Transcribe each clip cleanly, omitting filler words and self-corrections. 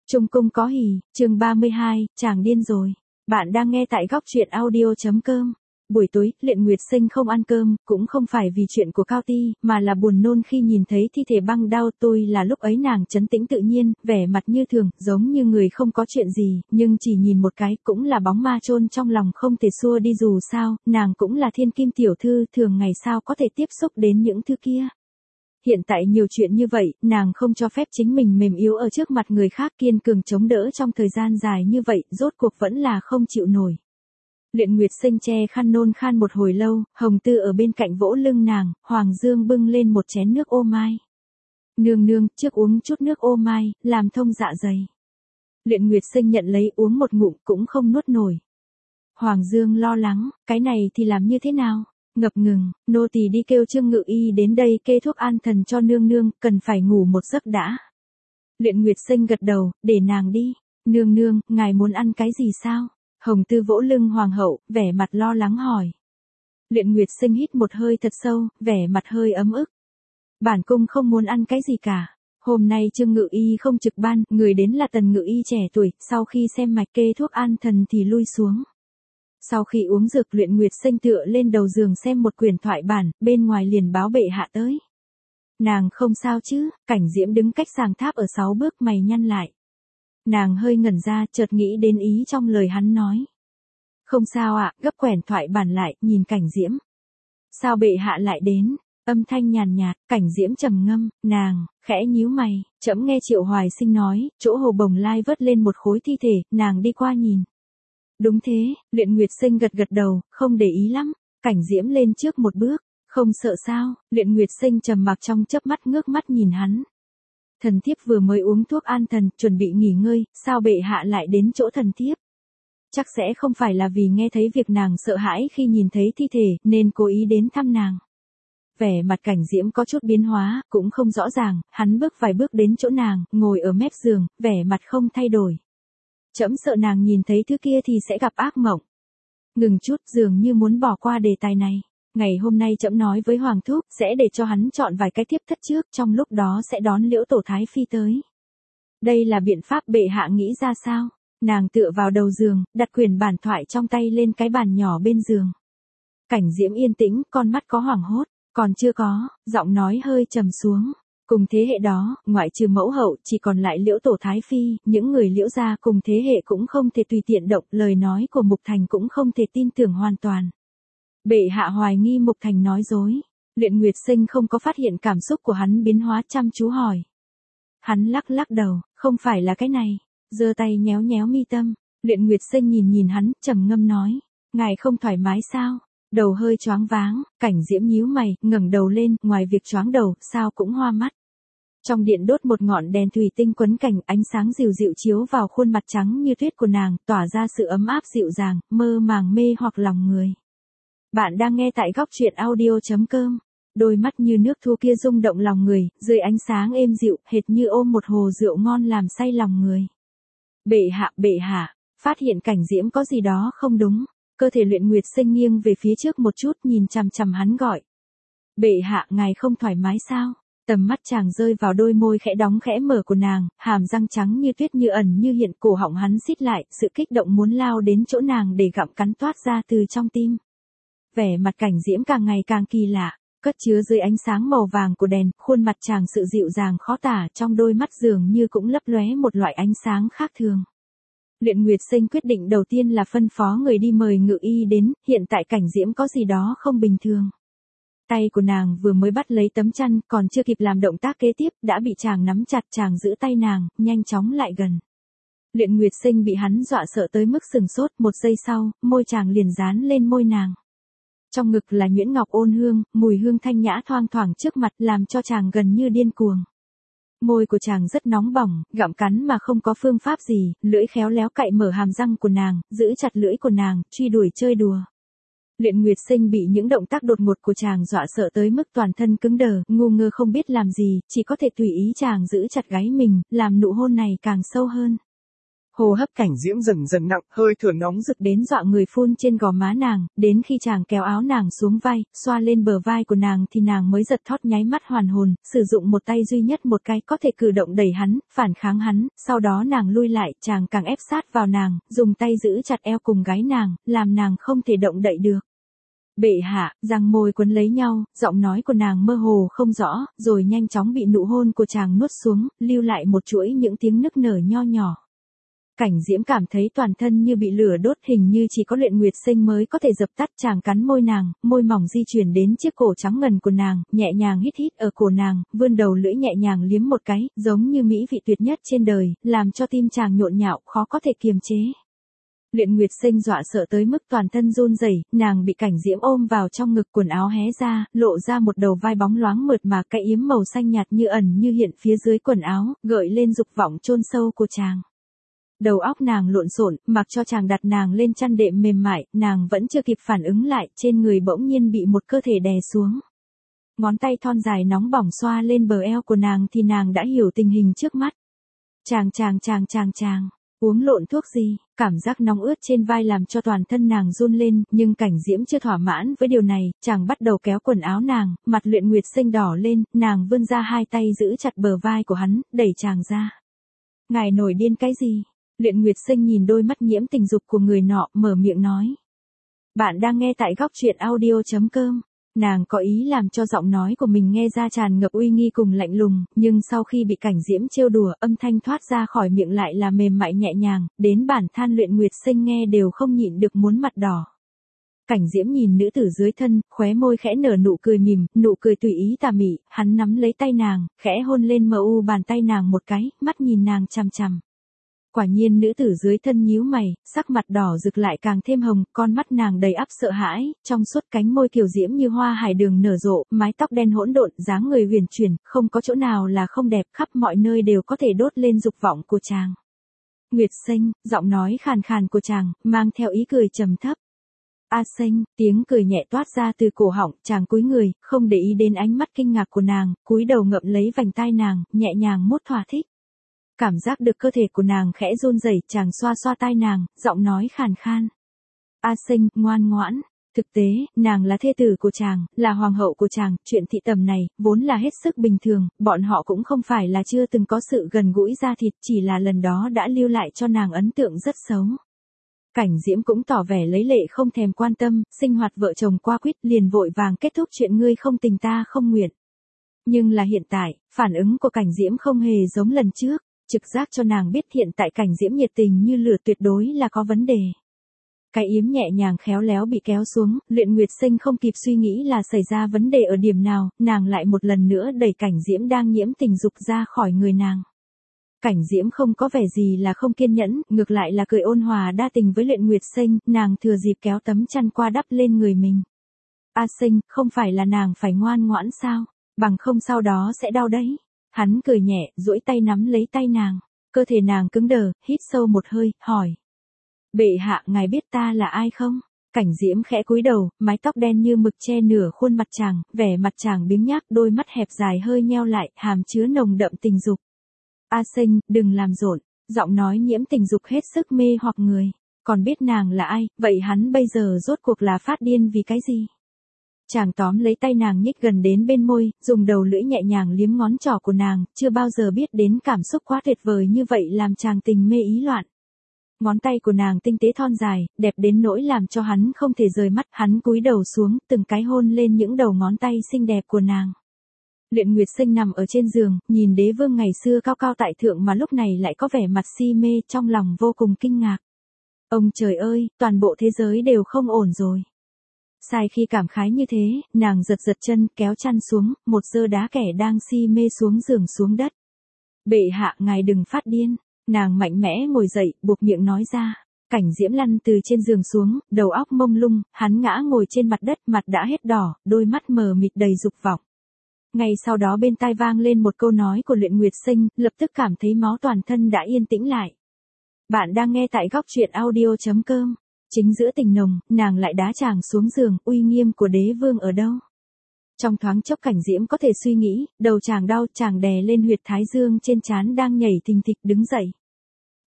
Trung cung có hỉ, chương 32, chàng điên rồi. Bạn đang nghe tại góc truyện audio.com. Buổi tối, Luyện Nguyệt Sinh không ăn cơm, cũng không phải vì chuyện của Cao Ti, mà là buồn nôn khi nhìn thấy thi thể băng đao. Tôi là lúc ấy nàng trấn tĩnh tự nhiên, vẻ mặt như thường, giống như người không có chuyện gì, nhưng chỉ nhìn một cái, cũng là bóng ma chôn trong lòng không thể xua đi. Dù sao, nàng cũng là thiên kim tiểu thư, thường ngày sao có thể tiếp xúc đến những thứ kia. Hiện tại nhiều chuyện như vậy, nàng không cho phép chính mình mềm yếu ở trước mặt người khác, kiên cường chống đỡ trong thời gian dài như vậy, rốt cuộc vẫn là không chịu nổi. Luyện Nguyệt Sinh che khăn nôn khan một hồi lâu, Hồng Tư ở bên cạnh vỗ lưng nàng, Hoàng Dương bưng lên một chén nước ô mai. Nương nương, trước uống chút nước ô mai, làm thông dạ dày. Luyện Nguyệt Sinh nhận lấy uống một ngụm cũng không nuốt nổi. Hoàng Dương lo lắng, cái này thì làm như thế nào? Ngập ngừng, nô tỳ đi kêu Trương Ngự Y đến đây kê thuốc an thần cho nương nương, cần phải ngủ một giấc đã. Luyện Nguyệt Sinh gật đầu, để nàng đi. Nương nương, ngài muốn ăn cái gì sao? Hồng Tư vỗ lưng hoàng hậu, vẻ mặt lo lắng hỏi. Luyện Nguyệt Sinh hít một hơi thật sâu, vẻ mặt hơi ấm ức. Bản cung không muốn ăn cái gì cả. Hôm nay Trương Ngự Y không trực ban, người đến là Tần Ngự Y trẻ tuổi, sau khi xem mạch kê thuốc an thần thì lui xuống. Sau khi uống dược, Luyện Nguyệt Sinh tựa lên đầu giường xem một quyển thoại bản, bên ngoài liền báo bệ hạ tới. Nàng không sao chứ? Cảnh Diễm đứng cách sàng tháp ở 6 bước, mày nhăn lại. Nàng hơi ngẩn ra, chợt nghĩ đến ý trong lời hắn nói. Không sao ạ, gấp quyển thoại bản lại, nhìn Cảnh Diễm. Sao bệ hạ lại đến? Âm thanh nhàn nhạt, Cảnh Diễm trầm ngâm, nàng, khẽ nhíu mày, trẫm nghe Triệu Hoài Sinh nói, chỗ Hồ Bồng Lai vớt lên một khối thi thể, nàng đi qua nhìn. Đúng thế, Luyện Nguyệt Sinh gật gật đầu, không để ý lắm. Cảnh Diễm lên trước một bước, không sợ sao? Luyện Nguyệt Sinh trầm mặc trong chớp mắt, ngước mắt nhìn hắn. Thần thiếp vừa mới uống thuốc an thần, chuẩn bị nghỉ ngơi, sao bệ hạ lại đến chỗ thần thiếp? Chắc sẽ không phải là vì nghe thấy việc nàng sợ hãi khi nhìn thấy thi thể, nên cố ý đến thăm nàng. Vẻ mặt Cảnh Diễm có chút biến hóa, cũng không rõ ràng, hắn bước vài bước đến chỗ nàng, ngồi ở mép giường, vẻ mặt không thay đổi. Trẫm sợ nàng nhìn thấy thứ kia thì sẽ gặp ác mộng. Ngừng chút, dường như muốn bỏ qua đề tài này. Ngày hôm nay trẫm nói với Hoàng thúc, sẽ để cho hắn chọn vài cái thiếp thất trước, trong lúc đó sẽ đón Liễu Tổ Thái Phi tới. Đây là biện pháp bệ hạ nghĩ ra sao? Nàng tựa vào đầu giường, đặt quyển bản thoại trong tay lên cái bàn nhỏ bên giường. Cảnh Diễm yên tĩnh, con mắt có hoảng hốt, còn chưa có, giọng nói hơi trầm xuống. Cùng thế hệ đó, ngoại trừ mẫu hậu, chỉ còn lại Liễu Tổ Thái Phi, những người Liễu gia cùng thế hệ cũng không thể tùy tiện động, lời nói của Mục Thành cũng không thể tin tưởng hoàn toàn. Bệ hạ hoài nghi Mục Thành nói dối. Luyện Nguyệt Sinh không có phát hiện cảm xúc của hắn biến hóa, chăm chú hỏi. Hắn lắc lắc đầu, không phải là cái này, giơ tay nhéo nhéo mi tâm. Luyện Nguyệt Sinh nhìn nhìn hắn, trầm ngâm nói, ngài không thoải mái sao? Đầu hơi choáng váng. Cảnh Diễm nhíu mày, ngẩng đầu lên, ngoài việc choáng đầu, sao cũng hoa mắt. Trong điện đốt một ngọn đèn thủy tinh quấn cảnh, ánh sáng dịu dịu chiếu vào khuôn mặt trắng như tuyết của nàng, tỏa ra sự ấm áp dịu dàng, mơ màng mê hoặc lòng người. Bạn đang nghe tại góc truyện audio.com. Đôi mắt như nước thu kia rung động lòng người, dưới ánh sáng êm dịu, hệt như ôm một hồ rượu ngon làm say lòng người. Bệ hạ, phát hiện Cảnh Diễm có gì đó không đúng. Cơ thể Luyện Nguyệt Sinh nghiêng về phía trước một chút, nhìn chằm chằm hắn gọi. Bệ hạ, ngài không thoải mái sao? Tầm mắt chàng rơi vào đôi môi khẽ đóng khẽ mở của nàng, hàm răng trắng như tuyết như ẩn như hiện, cổ họng hắn xít lại, sự kích động muốn lao đến chỗ nàng để gặm cắn toát ra từ trong tim. Vẻ mặt Cảnh Diễm càng ngày càng kỳ lạ, cất chứa dưới ánh sáng màu vàng của đèn, khuôn mặt chàng sự dịu dàng khó tả, trong đôi mắt dường như cũng lấp lóe một loại ánh sáng khác thường. Luyện Nguyệt Sinh quyết định đầu tiên là phân phó người đi mời Ngự Y đến, hiện tại Cảnh Diễm có gì đó không bình thường. Tay của nàng vừa mới bắt lấy tấm chăn, còn chưa kịp làm động tác kế tiếp, đã bị chàng nắm chặt, chàng giữ tay nàng, nhanh chóng lại gần. Luyện Nguyệt Sinh bị hắn dọa sợ tới mức sừng sốt, một giây sau, môi chàng liền dán lên môi nàng. Trong ngực là nhuyễn ngọc ôn hương, mùi hương thanh nhã thoang thoảng trước mặt, làm cho chàng gần như điên cuồng. Môi của chàng rất nóng bỏng, gặm cắn mà không có phương pháp gì, lưỡi khéo léo cạy mở hàm răng của nàng, giữ chặt lưỡi của nàng, truy đuổi chơi đùa. Luyện Nguyệt Sinh bị những động tác đột ngột của chàng dọa sợ tới mức toàn thân cứng đờ, ngu ngơ không biết làm gì, chỉ có thể tùy ý chàng giữ chặt gáy mình, làm nụ hôn này càng sâu hơn. Hô hấp Cảnh Diễm dần dần nặng, hơi thở nóng rực đến dọa người phun trên gò má nàng, đến khi chàng kéo áo nàng xuống vai, xoa lên bờ vai của nàng thì nàng mới giật thót nháy mắt hoàn hồn, sử dụng một tay duy nhất một cái có thể cử động đẩy hắn, phản kháng hắn, sau đó nàng lui lại, chàng càng ép sát vào nàng, dùng tay giữ chặt eo cùng gáy nàng, làm nàng không thể động đậy được. Bệ hạ, răng môi quấn lấy nhau, giọng nói của nàng mơ hồ không rõ, rồi nhanh chóng bị nụ hôn của chàng nuốt xuống, lưu lại một chuỗi những tiếng nức nở nho nhỏ. Cảnh Diễm cảm thấy toàn thân như bị lửa đốt, hình như chỉ có Luyện Nguyệt Sinh mới có thể dập tắt. Chàng cắn môi nàng, môi mỏng di chuyển đến chiếc cổ trắng ngần của nàng, nhẹ nhàng hít hít ở cổ nàng, vươn đầu lưỡi nhẹ nhàng liếm một cái, giống như mỹ vị tuyệt nhất trên đời, làm cho tim chàng nhộn nhạo, khó có thể kiềm chế. Luyện Nguyệt Sinh dọa sợ tới mức toàn thân run rẩy, nàng bị Cảnh Diễm ôm vào trong ngực, quần áo hé ra, lộ ra một đầu vai bóng loáng mượt mà, cái yếm màu xanh nhạt như ẩn như hiện phía dưới quần áo, gợi lên dục vọng chôn sâu của chàng. Đầu óc nàng lộn xộn, mặc cho chàng đặt nàng lên chăn đệm mềm mại, nàng vẫn chưa kịp phản ứng lại, trên người bỗng nhiên bị một cơ thể đè xuống. Ngón tay thon dài nóng bỏng xoa lên bờ eo của nàng thì nàng đã hiểu tình hình trước mắt. Chàng, uống lộn thuốc gì? Cảm giác nóng ướt trên vai làm cho toàn thân nàng run lên, nhưng Cảnh Diễm chưa thỏa mãn với điều này, chàng bắt đầu kéo quần áo nàng, mặt Luyện Nguyệt Sinh đỏ lên, nàng vươn ra hai tay giữ chặt bờ vai của hắn, đẩy chàng ra. Ngài nổi điên cái gì? Luyện Nguyệt Sinh nhìn đôi mắt nhiễm tình dục của người nọ, mở miệng nói. Bạn đang nghe tại góc truyện audio.com. Nàng có ý làm cho giọng nói của mình nghe ra tràn ngập uy nghi cùng lạnh lùng, nhưng sau khi bị Cảnh Diễm trêu đùa, âm thanh thoát ra khỏi miệng lại là mềm mại nhẹ nhàng, đến bản than Luyện Nguyệt Sinh nghe đều không nhịn được muốn mặt đỏ. Cảnh Diễm nhìn nữ tử dưới thân, khóe môi khẽ nở nụ cười mỉm, nụ cười tùy ý tà mị, hắn nắm lấy tay nàng, khẽ hôn lên mờ u bàn tay nàng một cái, mắt nhìn nàng chằm chằm. Quả nhiên nữ tử dưới thân nhíu mày, sắc mặt đỏ rực lại càng thêm hồng, con mắt nàng đầy ắp sợ hãi, trong suốt cánh môi kiều diễm như hoa hải đường nở rộ, mái tóc đen hỗn độn, dáng người huyền chuyển, không có chỗ nào là không đẹp, khắp mọi nơi đều có thể đốt lên dục vọng của chàng. Nguyệt Sinh, giọng nói khàn khàn của chàng, mang theo ý cười trầm thấp. A Sinh, tiếng cười nhẹ toát ra từ cổ họng, chàng cúi người, không để ý đến ánh mắt kinh ngạc của nàng, cúi đầu ngậm lấy vành tai nàng, nhẹ nhàng mút thỏa thích. Cảm giác được cơ thể của nàng khẽ run rẩy, chàng xoa xoa tai nàng, giọng nói khàn khan. A Sinh, ngoan ngoãn. Thực tế, nàng là thê tử của chàng, là hoàng hậu của chàng, chuyện thị tầm này, vốn là hết sức bình thường, bọn họ cũng không phải là chưa từng có sự gần gũi da thịt, chỉ là lần đó đã lưu lại cho nàng ấn tượng rất xấu. Cảnh Diễm cũng tỏ vẻ lấy lệ không thèm quan tâm, sinh hoạt vợ chồng qua quýt, liền vội vàng kết thúc chuyện ngươi không tình ta không nguyện. Nhưng là hiện tại, phản ứng của Cảnh Diễm không hề giống lần trước. Trực giác cho nàng biết hiện tại Cảnh Diễm nhiệt tình như lửa tuyệt đối là có vấn đề. Cái yếm nhẹ nhàng khéo léo bị kéo xuống, Luyện Nguyệt Sinh không kịp suy nghĩ là xảy ra vấn đề ở điểm nào, nàng lại một lần nữa đẩy Cảnh Diễm đang nhiễm tình dục ra khỏi người nàng. Cảnh Diễm không có vẻ gì là không kiên nhẫn, ngược lại là cười ôn hòa đa tình với Luyện Nguyệt Sinh, nàng thừa dịp kéo tấm chăn qua đắp lên người mình. A Sinh, không phải là nàng phải ngoan ngoãn sao, bằng không sau đó sẽ đau đấy. Hắn cười nhẹ, duỗi tay nắm lấy tay nàng. Cơ thể nàng cứng đờ, hít sâu một hơi, hỏi. Bệ hạ, ngài biết ta là ai không? Cảnh Diễm khẽ cúi đầu, mái tóc đen như mực che nửa khuôn mặt chàng, vẻ mặt chàng biếng nhác, đôi mắt hẹp dài hơi nheo lại, hàm chứa nồng đậm tình dục. A Sinh, đừng làm rộn, giọng nói nhiễm tình dục hết sức mê hoặc người. Còn biết nàng là ai, vậy hắn bây giờ rốt cuộc là phát điên vì cái gì? Chàng tóm lấy tay nàng nhích gần đến bên môi, dùng đầu lưỡi nhẹ nhàng liếm ngón trỏ của nàng, chưa bao giờ biết đến cảm xúc quá tuyệt vời như vậy làm chàng tình mê ý loạn. Ngón tay của nàng tinh tế thon dài, đẹp đến nỗi làm cho hắn không thể rời mắt, hắn cúi đầu xuống, từng cái hôn lên những đầu ngón tay xinh đẹp của nàng. Luyện Nguyệt Sinh nằm ở trên giường, nhìn đế vương ngày xưa cao cao tại thượng mà lúc này lại có vẻ mặt si mê, trong lòng vô cùng kinh ngạc. Ông trời ơi, toàn bộ thế giới đều không ổn rồi. Sai khi cảm khái như thế, nàng giật giật chân, kéo chăn xuống, một giơ đá kẻ đang si mê xuống giường xuống đất. Bệ hạ, ngài đừng phát điên. Nàng mạnh mẽ ngồi dậy, buộc miệng nói ra. Cảnh Diễm lăn từ trên giường xuống, đầu óc mông lung, hắn ngã ngồi trên mặt đất, mặt đã hết đỏ, đôi mắt mờ mịt đầy dục vọng. Ngay sau đó bên tai vang lên một câu nói của Luyện Nguyệt Sinh, lập tức cảm thấy máu toàn thân đã yên tĩnh lại. Bạn đang nghe tại góc truyện audio.com. Chính giữa tình nồng, nàng lại đá chàng xuống giường, uy nghiêm của đế vương ở đâu? Trong thoáng chốc Cảnh Diễm có thể suy nghĩ, đầu chàng đau, chàng đè lên huyệt thái dương trên trán đang nhảy thình thịch đứng dậy.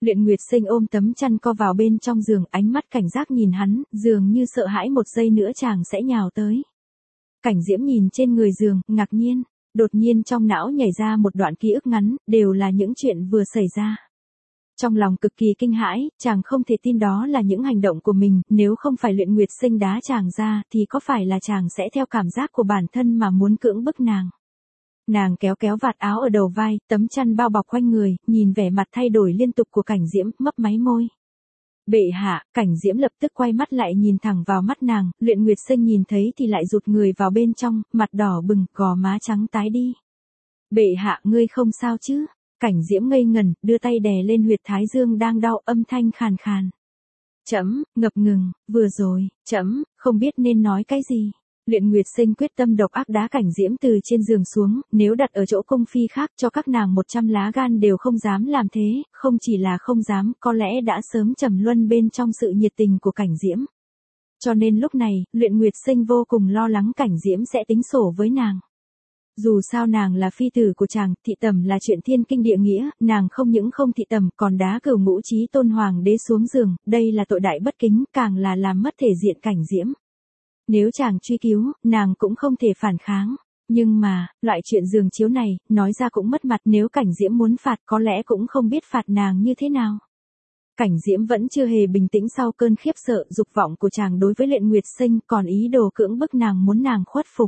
Luyện Nguyệt Sinh ôm tấm chăn co vào bên trong giường, ánh mắt cảnh giác nhìn hắn, dường như sợ hãi một giây nữa chàng sẽ nhào tới. Cảnh Diễm nhìn trên người giường, ngạc nhiên, đột nhiên trong não nhảy ra một đoạn ký ức ngắn, đều là những chuyện vừa xảy ra. Trong lòng cực kỳ kinh hãi, chàng không thể tin đó là những hành động của mình, nếu không phải Luyện Nguyệt Sinh đá chàng ra, thì có phải là chàng sẽ theo cảm giác của bản thân mà muốn cưỡng bức nàng. Nàng kéo kéo vạt áo ở đầu vai, tấm chăn bao bọc quanh người, nhìn vẻ mặt thay đổi liên tục của Cảnh Diễm, mấp máy môi. Bệ hạ, Cảnh Diễm lập tức quay mắt lại nhìn thẳng vào mắt nàng, Luyện Nguyệt Sinh nhìn thấy thì lại rụt người vào bên trong, mặt đỏ bừng, gò má trắng tái đi. Bệ hạ, ngươi không sao chứ? Cảnh Diễm ngây ngẩn, đưa tay đè lên huyệt thái dương đang đau, âm thanh khàn khàn. Trẫm, ngập ngừng, vừa rồi, trẫm, không biết nên nói cái gì. Luyện Nguyệt Sinh quyết tâm độc ác đá Cảnh Diễm từ trên giường xuống, nếu đặt ở chỗ cung phi khác cho các nàng 100 lá gan đều không dám làm thế, không chỉ là không dám, có lẽ đã sớm trầm luân bên trong sự nhiệt tình của Cảnh Diễm. Cho nên lúc này, Luyện Nguyệt Sinh vô cùng lo lắng Cảnh Diễm sẽ tính sổ với nàng. Dù sao nàng là phi tử của chàng, thị tẩm là chuyện thiên kinh địa nghĩa, nàng không những không thị tẩm còn đá Cửu Ngũ Chí Tôn hoàng đế xuống giường, đây là tội đại bất kính, càng là làm mất thể diện Cảnh Diễm. Nếu chàng truy cứu, nàng cũng không thể phản kháng. Nhưng mà, loại chuyện giường chiếu này, nói ra cũng mất mặt, nếu Cảnh Diễm muốn phạt có lẽ cũng không biết phạt nàng như thế nào. Cảnh Diễm vẫn chưa hề bình tĩnh sau cơn khiếp sợ, dục vọng của chàng đối với Luyện Nguyệt Sinh, còn ý đồ cưỡng bức nàng muốn nàng khuất phục.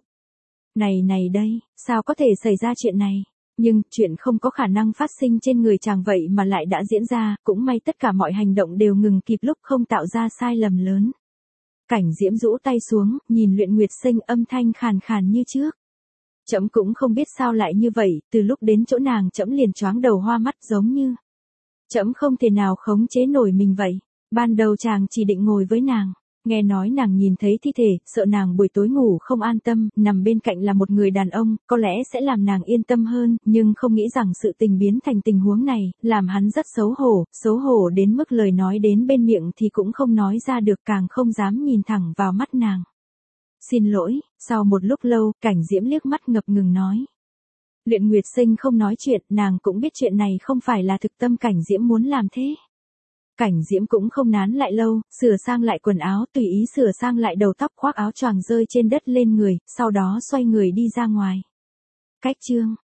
Này đây, sao có thể xảy ra chuyện này? Nhưng, chuyện không có khả năng phát sinh trên người chàng vậy mà lại đã diễn ra, cũng may tất cả mọi hành động đều ngừng kịp lúc, không tạo ra sai lầm lớn. Cảnh Diễm rũ tay xuống, nhìn Luyện Nguyệt Sinh, âm thanh khàn khàn như trước. Trẫm cũng không biết sao lại như vậy, từ lúc đến chỗ nàng trẫm liền choáng đầu hoa mắt, giống như trẫm không thể nào khống chế nổi mình vậy. Ban đầu chàng chỉ định ngồi với nàng, nghe nói nàng nhìn thấy thi thể, sợ nàng buổi tối ngủ không an tâm, nằm bên cạnh là một người đàn ông, có lẽ sẽ làm nàng yên tâm hơn, nhưng không nghĩ rằng sự tình biến thành tình huống này, làm hắn rất xấu hổ đến mức lời nói đến bên miệng thì cũng không nói ra được, càng không dám nhìn thẳng vào mắt nàng. Xin lỗi, sau một lúc lâu, Cảnh Diễm liếc mắt ngập ngừng nói. Luyện Nguyệt Sinh không nói chuyện, nàng cũng biết chuyện này không phải là thực tâm Cảnh Diễm muốn làm thế. Cảnh Diễm cũng không nán lại lâu, sửa sang lại quần áo, tùy ý sửa sang lại đầu tóc, khoác áo choàng rơi trên đất lên người, sau đó xoay người đi ra ngoài. Cách chương